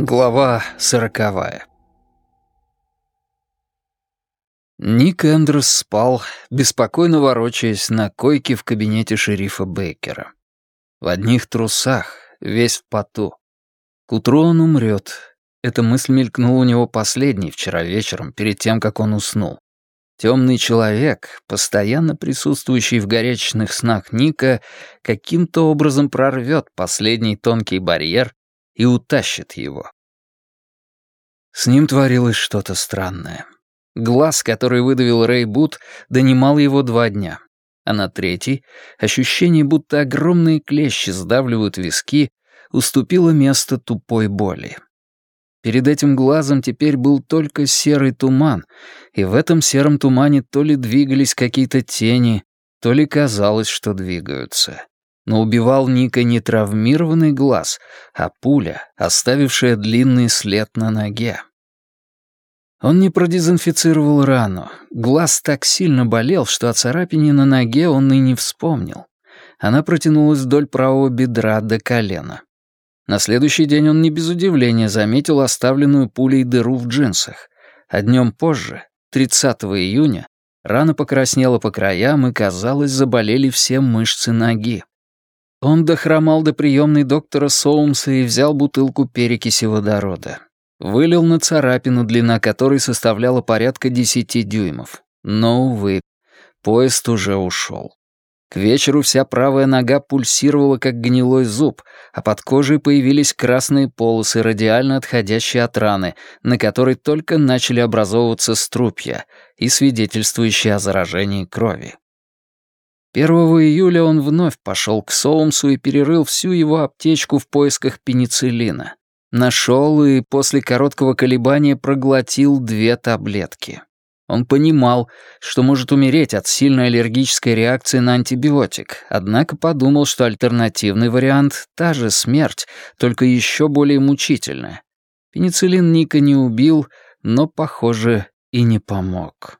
Глава 40. Ник Эндрюс спал, беспокойно ворочаясь на койке в кабинете шерифа Бейкера. В одних трусах, весь в поту. К утру он умрет. Эта мысль мелькнула у него последней вчера вечером, перед тем, как он уснул. Темный человек, постоянно присутствующий в горячечных снах Ника, каким-то образом прорвет последний тонкий барьер и утащит его. С ним творилось что-то странное. Глаз, который выдавил Рэй Бут, донимал его 2 дня. А на третий ощущение, будто огромные клещи сдавливают виски, уступило место тупой боли. Перед этим глазом теперь был только серый туман, и в этом сером тумане то ли двигались какие-то тени, то ли казалось, что двигаются. Но убивал Ника не травмированный глаз, а пуля, оставившая длинный след на ноге. Он не продезинфицировал рану. Глаз так сильно болел, что о царапине на ноге он и не вспомнил. Она протянулась вдоль правого бедра до колена. На следующий день он не без удивления заметил оставленную пулей дыру в джинсах. А днем позже, 30 июня, рана покраснела по краям и, казалось, заболели все мышцы ноги. Он дохромал до приемной доктора Соумса и взял бутылку перекиси водорода. Вылил на царапину, длина которой составляла порядка 10 дюймов. Но, увы, поезд уже ушел. К вечеру вся правая нога пульсировала, как гнилой зуб, а под кожей появились красные полосы, радиально отходящие от раны, на которой только начали образовываться струпья и свидетельствующие о заражении крови. 1 июля он вновь пошел к Соумсу и перерыл всю его аптечку в поисках пенициллина. Нашел и после короткого колебания проглотил 2 таблетки. Он понимал, что может умереть от сильной аллергической реакции на антибиотик, однако подумал, что альтернативный вариант — та же смерть, только еще более мучительная. Пенициллин Ника не убил, но, похоже, и не помог.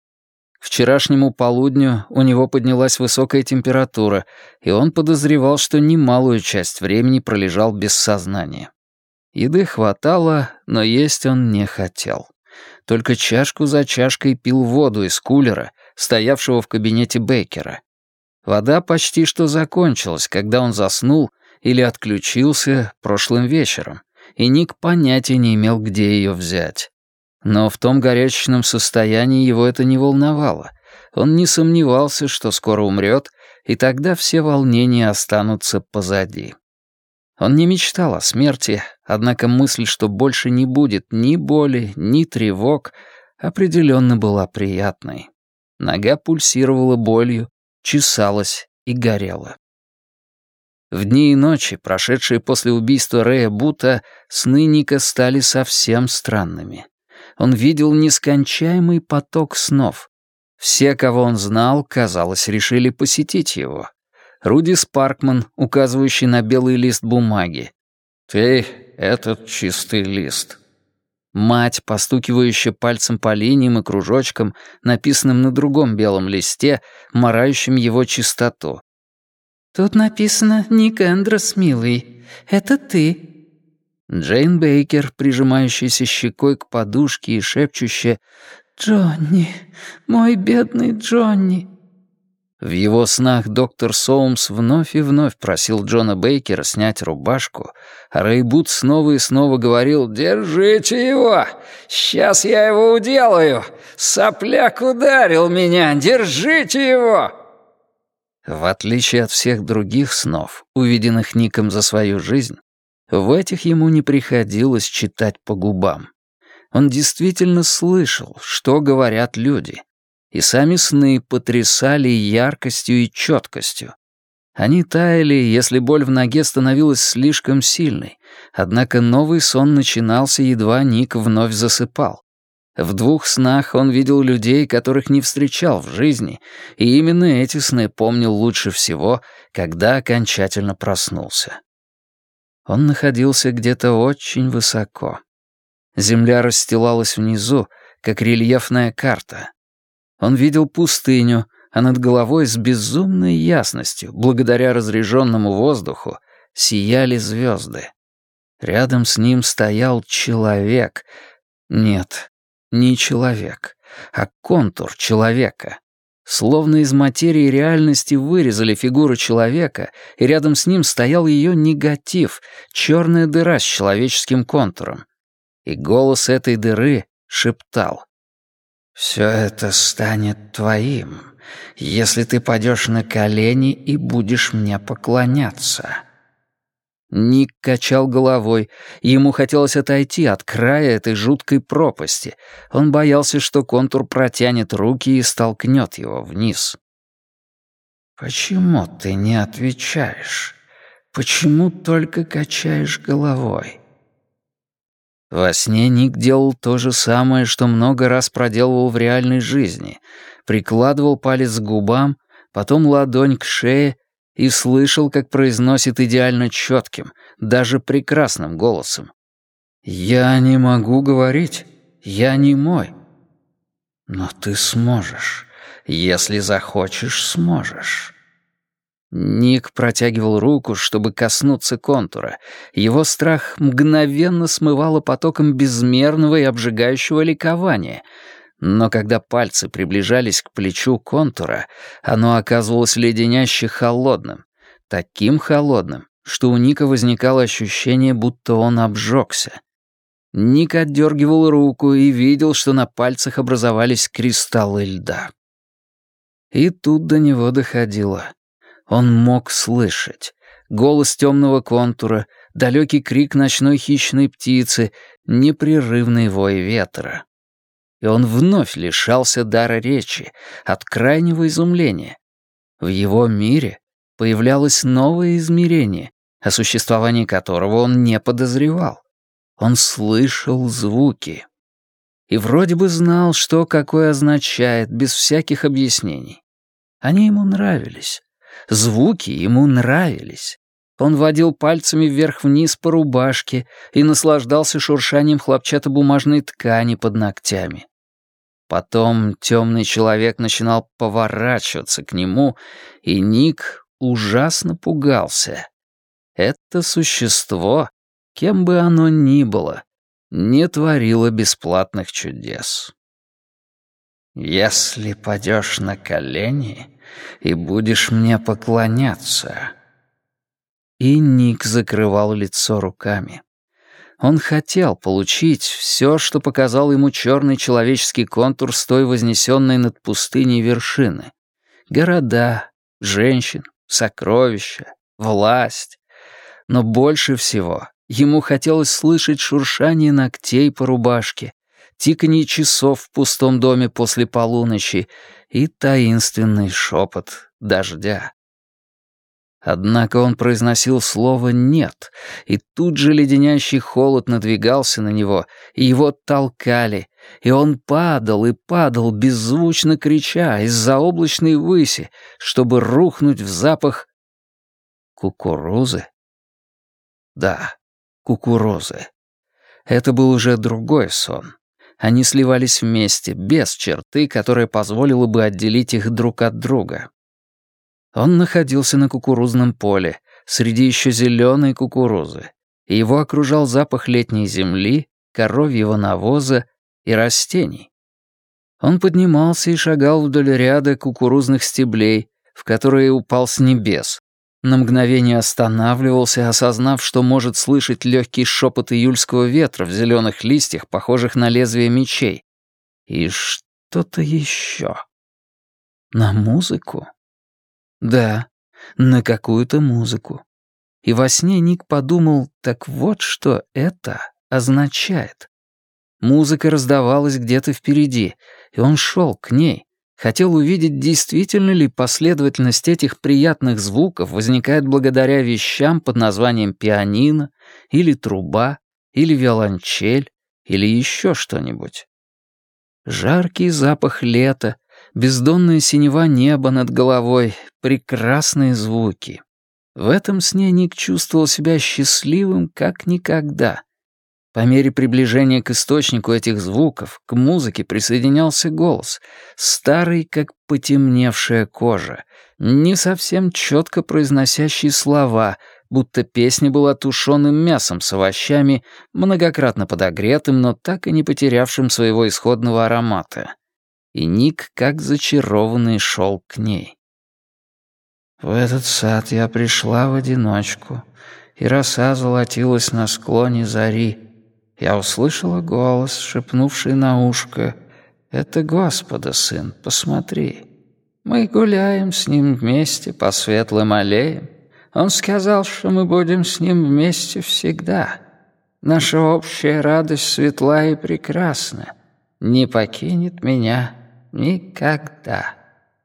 К вчерашнему полудню у него поднялась высокая температура, и он подозревал, что немалую часть времени пролежал без сознания. Еды хватало, но есть он не хотел. Только чашку за чашкой пил воду из кулера, стоявшего в кабинете Бейкера. Вода почти что закончилась, когда он заснул или отключился прошлым вечером, и Ник понятия не имел, где ее взять. Но в том горячечном состоянии его это не волновало. Он не сомневался, что скоро умрет, и тогда все волнения останутся позади. Он не мечтал о смерти, однако мысль, что больше не будет ни боли, ни тревог, определенно была приятной. Нога пульсировала болью, чесалась и горела. В дни и ночи, прошедшие после убийства Рэя Бута, сны Ника стали совсем странными. Он видел нескончаемый поток снов. Все, кого он знал, казалось, решили посетить его. Руди Спаркман, указывающий на белый лист бумаги. «Ты — этот чистый лист». Мать, постукивающая пальцем по линиям и кружочкам, написанным на другом белом листе, марающим его чистоту. «Тут написано «Ник Эндрюс, милый. Это ты». Джейн Бейкер, прижимающаяся щекой к подушке и шепчущая «Джонни, мой бедный Джонни». В его снах доктор Соумс вновь и вновь просил Джона Бейкера снять рубашку, а Рэй Бут снова и снова говорил «Держите его! Сейчас я его уделаю! Сопляк ударил меня! Держите его!» В отличие от всех других снов, увиденных Ником за свою жизнь, в этих ему не приходилось читать по губам. Он действительно слышал, что говорят люди. И сами сны потрясали яркостью и четкостью. Они таяли, если боль в ноге становилась слишком сильной, однако новый сон начинался, едва Ник вновь засыпал. В 2 снах он видел людей, которых не встречал в жизни, и именно эти сны помнил лучше всего, когда окончательно проснулся. Он находился где-то очень высоко. Земля расстилалась внизу, как рельефная карта. Он видел пустыню, а над головой с безумной ясностью, благодаря разреженному воздуху, сияли звезды. Рядом с ним стоял человек. Нет, не человек, а контур человека. Словно из материи реальности вырезали фигуру человека, и рядом с ним стоял ее негатив, черная дыра с человеческим контуром. И голос этой дыры шептал: «Все это станет твоим, если ты падешь на колени и будешь мне поклоняться». Ник качал головой, и ему хотелось отойти от края этой жуткой пропасти. Он боялся, что контур протянет руки и столкнет его вниз. «Почему ты не отвечаешь? Почему только качаешь головой?» Во сне Ник делал то же самое, что много раз проделывал в реальной жизни. Прикладывал палец к губам, потом ладонь к шее, и слышал, как произносит идеально четким, даже прекрасным голосом: «Я не могу говорить, я немой». «Но ты сможешь, если захочешь, сможешь». Ник протягивал руку, чтобы коснуться контура. Его страх мгновенно смывало потоком безмерного и обжигающего ликования. Но когда пальцы приближались к плечу контура, оно оказывалось леденяще холодным. Таким холодным, что у Ника возникало ощущение, будто он обжегся. Ник отдергивал руку и видел, что на пальцах образовались кристаллы льда. И тут до него доходило. Он мог слышать голос темного контура, далекий крик ночной хищной птицы, непрерывный вой ветра. И он вновь лишался дара речи от крайнего изумления. В его мире появлялось новое измерение, о существовании которого он не подозревал. Он слышал звуки. И вроде бы знал, что какое означает, без всяких объяснений. Они ему нравились. Звуки ему нравились. Он водил пальцами вверх-вниз по рубашке и наслаждался шуршанием хлопчатобумажной ткани под ногтями. Потом темный человек начинал поворачиваться к нему, и Ник ужасно пугался. Это существо, кем бы оно ни было, не творило бесплатных чудес. «Если падешь на колени и будешь мне поклоняться». И Ник закрывал лицо руками. Он хотел получить все, что показал ему черный человеческий контур с той вознесенной над пустыней вершины. Города, женщин, сокровища, власть. Но больше всего ему хотелось слышать шуршание ногтей по рубашке, тиканье часов в пустом доме после полуночи и таинственный шепот дождя. Однако он произносил слово «нет», и тут же леденящий холод надвигался на него, и его толкали, и он падал и падал, беззвучно крича из-за облачной выси, чтобы рухнуть в запах кукурузы. Да, кукурузы. Это был уже другой сон. Они сливались вместе, без черты, которая позволила бы отделить их друг от друга. Он находился на кукурузном поле, среди еще зеленой кукурузы, и его окружал запах летней земли, коровьего навоза и растений. Он поднимался и шагал вдоль ряда кукурузных стеблей, в которые упал с небес. На мгновение останавливался, осознав, что может слышать легкий шепот июльского ветра в зеленых листьях, похожих на лезвия мечей. И что-то еще. На музыку? Да, на какую-то музыку. И во сне Ник подумал, так вот что это означает. Музыка раздавалась где-то впереди, и он шел к ней. Хотел увидеть, действительно ли последовательность этих приятных звуков возникает благодаря вещам под названием пианино, или труба, или виолончель, или еще что-нибудь. Жаркий запах лета, бездонная синева неба над головой, прекрасные звуки. В этом сне Ник чувствовал себя счастливым как никогда. По мере приближения к источнику этих звуков, к музыке присоединялся голос, старый, как потемневшая кожа, не совсем четко произносящий слова, будто песня была тушеным мясом с овощами, многократно подогретым, но так и не потерявшим своего исходного аромата. И Ник, как зачарованный, шел к ней. «В этот сад я пришла в одиночку, и роса золотилась на склоне зари. Я услышала голос, шепнувший на ушко: «Это Господа, сын, посмотри». Мы гуляем с ним вместе по светлым аллеям. Он сказал, что мы будем с ним вместе всегда. Наша общая радость светла и прекрасна. Не покинет меня никогда».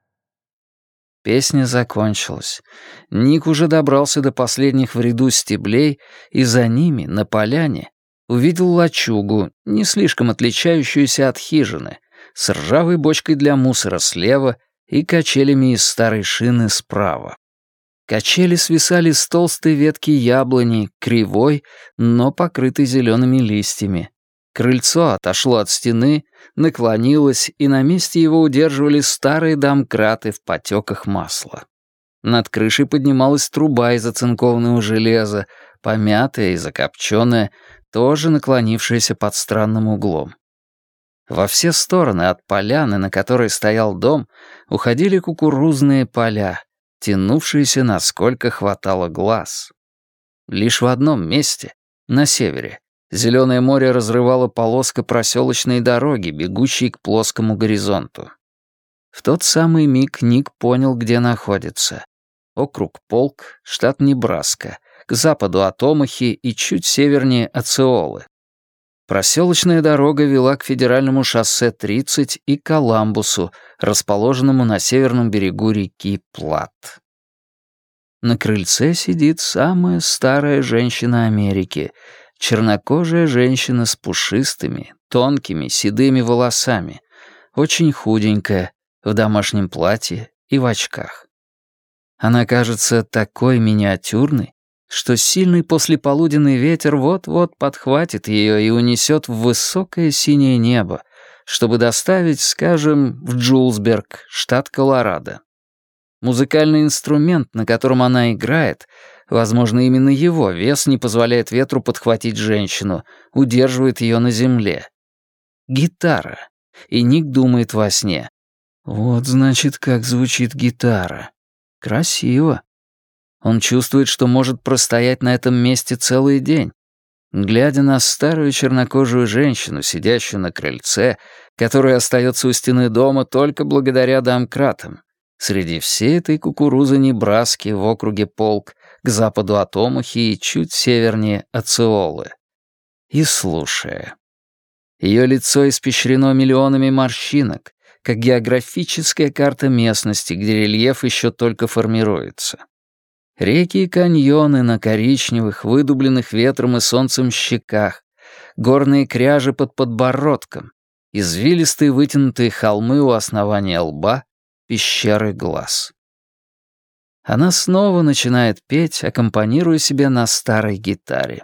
Песня закончилась. Ник уже добрался до последних в ряду стеблей, и за ними, на поляне, увидел лачугу, не слишком отличающуюся от хижины, с ржавой бочкой для мусора слева и качелями из старой шины справа. Качели свисали с толстой ветки яблони, кривой, но покрытой зелеными листьями. Крыльцо отошло от стены, наклонилось, и на месте его удерживали старые домкраты в потеках масла. Над крышей поднималась труба из оцинкованного железа, помятая и закопченная, тоже наклонившаяся под странным углом. Во все стороны от поляны, на которой стоял дом, уходили кукурузные поля, тянувшиеся, насколько хватало глаз. Лишь в одном месте, на севере, зеленое море разрывало полоска проселочной дороги, бегущей к плоскому горизонту. В тот самый миг Ник понял, где находится. Округ Полк, штат Небраска, к западу от Омахи и чуть севернее от Сеолы. Проселочная дорога вела к федеральному шоссе 30 и Коламбусу, расположенному на северном берегу реки Плат. На крыльце сидит самая старая женщина Америки, чернокожая женщина с пушистыми, тонкими, седыми волосами, очень худенькая, в домашнем платье и в очках. Она кажется такой миниатюрной, что сильный послеполуденный ветер вот-вот подхватит ее и унесет в высокое синее небо, чтобы доставить, скажем, в Джулсберг, штат Колорадо. Музыкальный инструмент, на котором она играет, возможно, именно его вес не позволяет ветру подхватить женщину, удерживает ее на земле. Гитара. И Ник думает во сне: вот, значит, как звучит гитара. Красиво. Он чувствует, что может простоять на этом месте целый день, глядя на старую чернокожую женщину, сидящую на крыльце, которая остается у стены дома только благодаря домкратам, среди всей этой кукурузы Небраски в округе Полк, к западу от Омахи и чуть севернее от Сеолы. И слушая. Ее лицо испещрено миллионами морщинок, как географическая карта местности, где рельеф еще только формируется. Реки и каньоны на коричневых, выдубленных ветром и солнцем щеках, горные кряжи под подбородком, извилистые вытянутые холмы у основания лба, пещеры глаз. Она снова начинает петь, аккомпанируя себе на старой гитаре.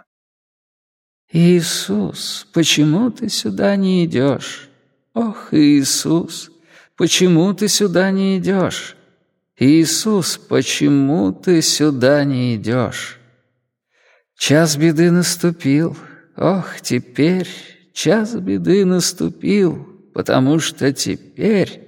«Иисус, почему ты сюда не идешь? Ох, Иисус, почему ты сюда не идешь? Иисус, почему ты сюда не идешь? Час беды наступил, ох, теперь час беды наступил, потому что теперь...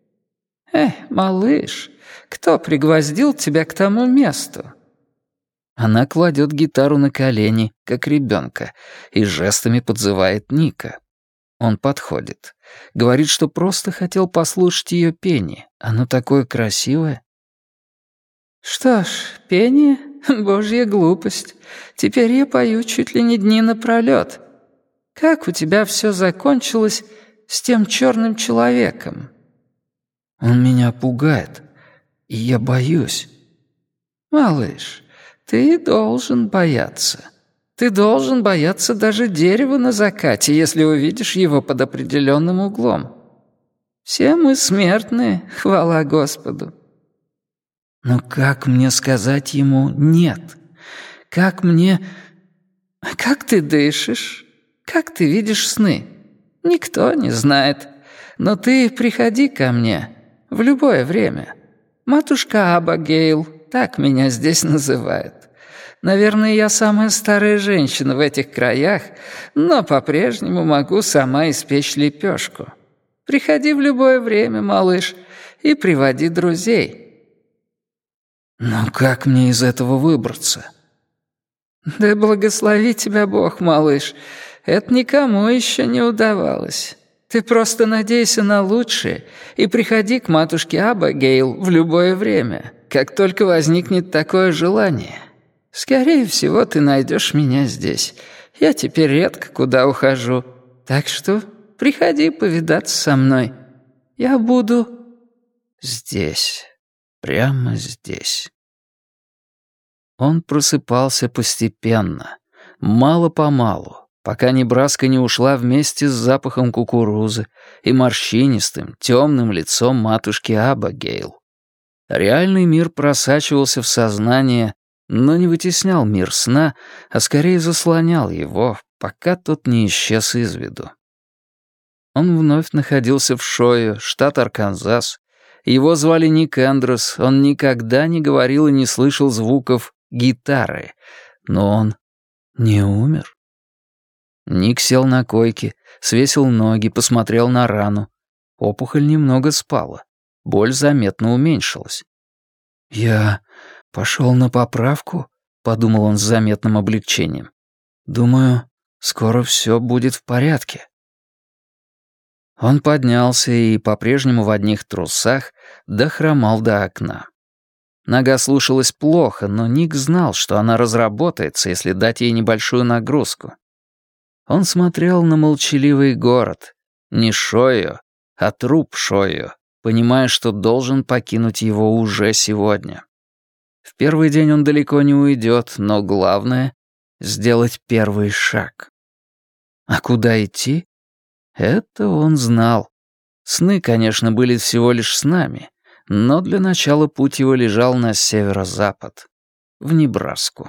малыш, кто пригвоздил тебя к тому месту?» Она кладет гитару на колени, как ребенка, и жестами подзывает Ника. Он подходит. Говорит, что просто хотел послушать ее пение. Оно такое красивое. «Что ж, пение — божья глупость. Теперь я пою чуть ли не дни напролёт. Как у тебя все закончилось с тем черным человеком?» «Он меня пугает, и я боюсь». «Малыш, ты должен бояться. Ты должен бояться даже дерева на закате, если увидишь его под определенным углом. Все мы смертные, хвала Господу». «Но как мне сказать ему «нет»? Как мне... Как ты дышишь? Как ты видишь сны? Никто не знает. Но ты приходи ко мне в любое время. Матушка Абагейл, так меня здесь называют. Наверное, я самая старая женщина в этих краях, но по-прежнему могу сама испечь лепешку. Приходи в любое время, малыш, и приводи друзей». «Но как мне из этого выбраться?» «Да благослови тебя Бог, малыш. Это никому еще не удавалось. Ты просто надейся на лучшее и приходи к матушке Абигейл в любое время, как только возникнет такое желание. Скорее всего, ты найдешь меня здесь. Я теперь редко куда ухожу. Так что приходи повидаться со мной. Я буду здесь, прямо здесь». Он просыпался постепенно, мало-помалу, пока Небраска не ушла вместе с запахом кукурузы и морщинистым, темным лицом матушки Абигейл. Реальный мир просачивался в сознание, но не вытеснял мир сна, а скорее заслонял его, пока тот не исчез из виду. Он вновь находился в Шойо, штат Арканзас. Его звали Ник Эндрос, он никогда не говорил и не слышал звуков гитары, но он не умер. Ник сел на койке, свесил ноги, посмотрел на рану. Опухоль немного спала, боль заметно уменьшилась. «Я пошел на поправку», — подумал он с заметным облегчением. «Думаю, скоро все будет в порядке». Он поднялся и, по-прежнему в одних трусах, дохромал до окна. Нога слушалась плохо, но Ник знал, что она разработается, если дать ей небольшую нагрузку. Он смотрел на молчаливый город, не Шойо, а труп Шойо, понимая, что должен покинуть его уже сегодня. В первый день он далеко не уйдет, но главное — сделать первый шаг. А куда идти? Это он знал. Сны, конечно, были всего лишь снами, но для начала путь его лежал на северо-запад, в Небраску.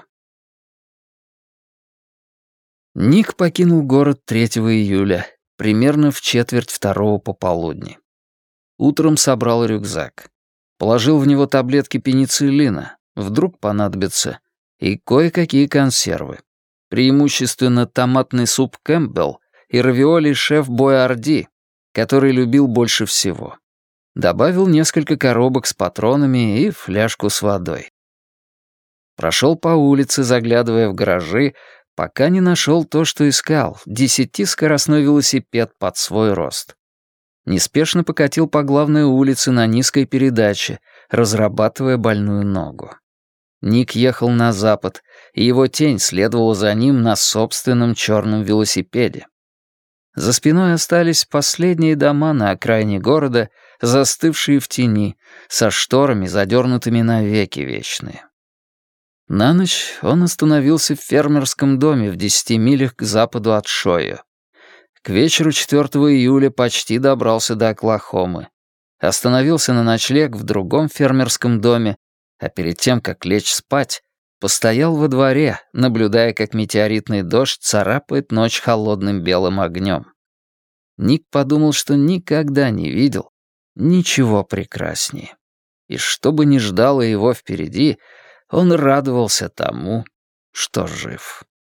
Ник покинул город 3 июля, примерно в 1:45 пополудни. Утром собрал рюкзак. Положил в него таблетки пенициллина, вдруг понадобится, и кое-какие консервы. Преимущественно томатный суп Кэмпбелл и равиоли шеф Боярди, который любил больше всего. Добавил несколько коробок с патронами и фляжку с водой. Прошел по улице, заглядывая в гаражи, пока не нашел то, что искал — 10-скоростной велосипед под свой рост. Неспешно покатил по главной улице на низкой передаче, разрабатывая больную ногу. Ник ехал на запад, и его тень следовала за ним на собственном черном велосипеде. За спиной остались последние дома на окраине города, застывшие в тени, со шторами, задернутыми навеки вечные. На ночь он остановился в фермерском доме в 10 милях к западу от Шойо. К вечеру 4 июля почти добрался до Оклахомы. Остановился на ночлег в другом фермерском доме, а перед тем, как лечь спать, постоял во дворе, наблюдая, как метеоритный дождь царапает ночь холодным белым огнем. Ник подумал, что никогда не видел ничего прекраснее. И что бы ни ждало его впереди, он радовался тому, что жив.